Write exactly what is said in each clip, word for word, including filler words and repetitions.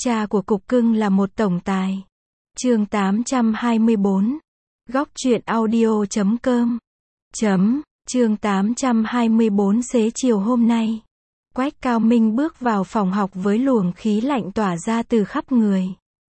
Cha của cục cưng là một tổng tài. Chương tám trăm hai mươi bốn. Góc truyện audio chấm com. Chấm. Chương tám trăm hai mươi bốn. Xế chiều hôm nay, Quách Cao Minh bước vào phòng học với luồng khí lạnh tỏa ra từ khắp người.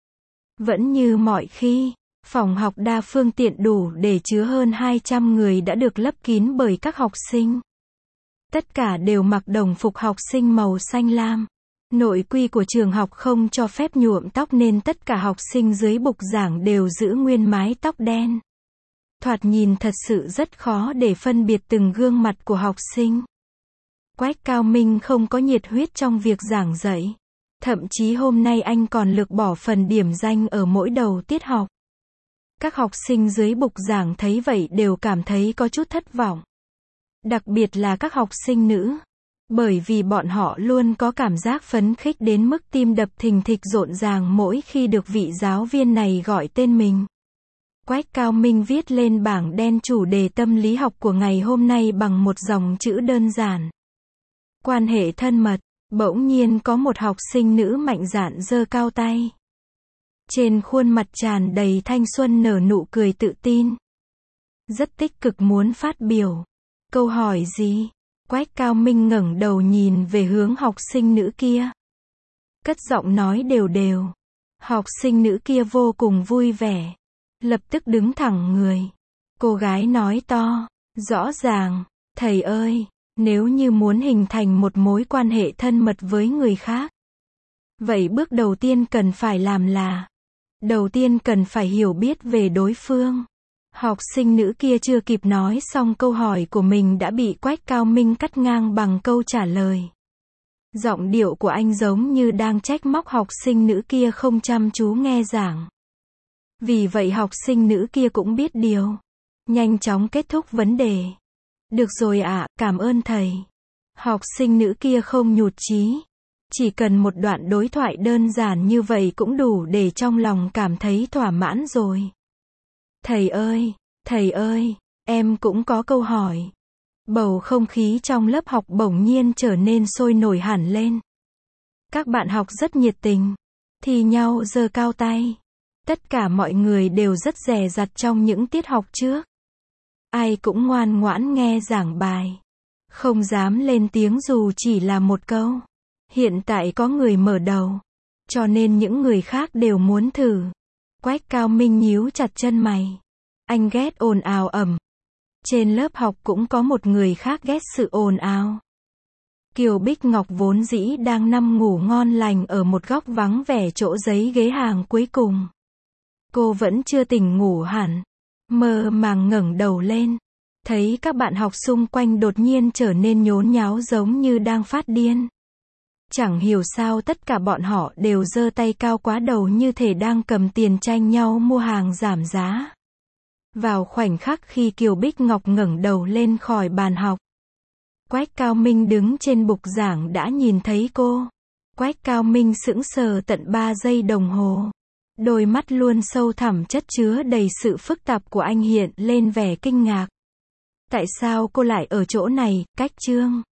Vẫn như mọi khi, phòng học đa phương tiện đủ để chứa hơn hai trăm người đã được lấp kín bởi các học sinh. Tất cả đều mặc đồng phục học sinh màu xanh lam. Nội quy của trường học không cho phép nhuộm tóc nên tất cả học sinh dưới bục giảng đều giữ nguyên mái tóc đen. Thoạt nhìn thật sự rất khó để phân biệt từng gương mặt của học sinh. Quách Cao Minh không có nhiệt huyết trong việc giảng dạy. Thậm chí hôm nay anh còn lược bỏ phần điểm danh ở mỗi đầu tiết học. Các học sinh dưới bục giảng thấy vậy đều cảm thấy có chút thất vọng. Đặc biệt là các học sinh nữ. Bởi vì bọn họ luôn có cảm giác phấn khích đến mức tim đập thình thịch rộn ràng mỗi khi được vị giáo viên này gọi tên mình. Quách Cao Minh viết lên bảng đen chủ đề tâm lý học của ngày hôm nay bằng một dòng chữ đơn giản. Quan hệ thân mật. Bỗng nhiên có một học sinh nữ mạnh dạn giơ cao tay. Trên khuôn mặt tràn đầy thanh xuân nở nụ cười tự tin. Rất tích cực muốn phát biểu. Câu hỏi gì? Quách Cao Minh ngẩng đầu nhìn về hướng học sinh nữ kia. Cất giọng nói đều đều. Học sinh nữ kia vô cùng vui vẻ. Lập tức đứng thẳng người. Cô gái nói to, rõ ràng, thầy ơi, nếu như muốn hình thành một mối quan hệ thân mật với người khác, vậy bước đầu tiên cần phải làm là, đầu tiên cần phải hiểu biết về đối phương. Học sinh nữ kia chưa kịp nói xong câu hỏi của mình đã bị Quách Cao Minh cắt ngang bằng câu trả lời. Giọng điệu của anh giống như đang trách móc học sinh nữ kia không chăm chú nghe giảng. Vì vậy học sinh nữ kia cũng biết điều. Nhanh chóng kết thúc vấn đề. Được rồi ạ, à, cảm ơn thầy. Học sinh nữ kia không nhụt chí. Chỉ cần một đoạn đối thoại đơn giản như vậy cũng đủ để trong lòng cảm thấy thỏa mãn rồi. Thầy ơi, thầy ơi, em cũng có câu hỏi. Bầu không khí trong lớp học bỗng nhiên trở nên sôi nổi hẳn lên. Các bạn học rất nhiệt tình, thi nhau giơ cao tay. Tất cả mọi người đều rất dè dặt trong những tiết học trước. Ai cũng ngoan ngoãn nghe giảng bài. Không dám lên tiếng dù chỉ là một câu. Hiện tại có người mở đầu. Cho nên những người khác đều muốn thử. Quách Cao Minh nhíu chặt chân mày. Anh ghét ồn ào ầm. Trên lớp học cũng có một người khác ghét sự ồn ào. Kiều Bích Ngọc vốn dĩ đang nằm ngủ ngon lành ở một góc vắng vẻ chỗ giấy ghế hàng cuối cùng. Cô vẫn chưa tỉnh ngủ hẳn. Mơ màng ngẩng đầu lên. Thấy các bạn học xung quanh đột nhiên trở nên nhốn nháo giống như đang phát điên. Chẳng hiểu sao tất cả bọn họ đều giơ tay cao quá đầu như thể đang cầm tiền tranh nhau mua hàng giảm giá. Vào khoảnh khắc khi Kiều Bích Ngọc ngẩng đầu lên khỏi bàn học, Quách Cao Minh đứng trên bục giảng đã nhìn thấy cô. Quách Cao Minh sững sờ tận ba giây đồng hồ. Đôi mắt luôn sâu thẳm chất chứa đầy sự phức tạp của anh hiện lên vẻ kinh ngạc. Tại sao cô lại ở chỗ này, Cách Trương?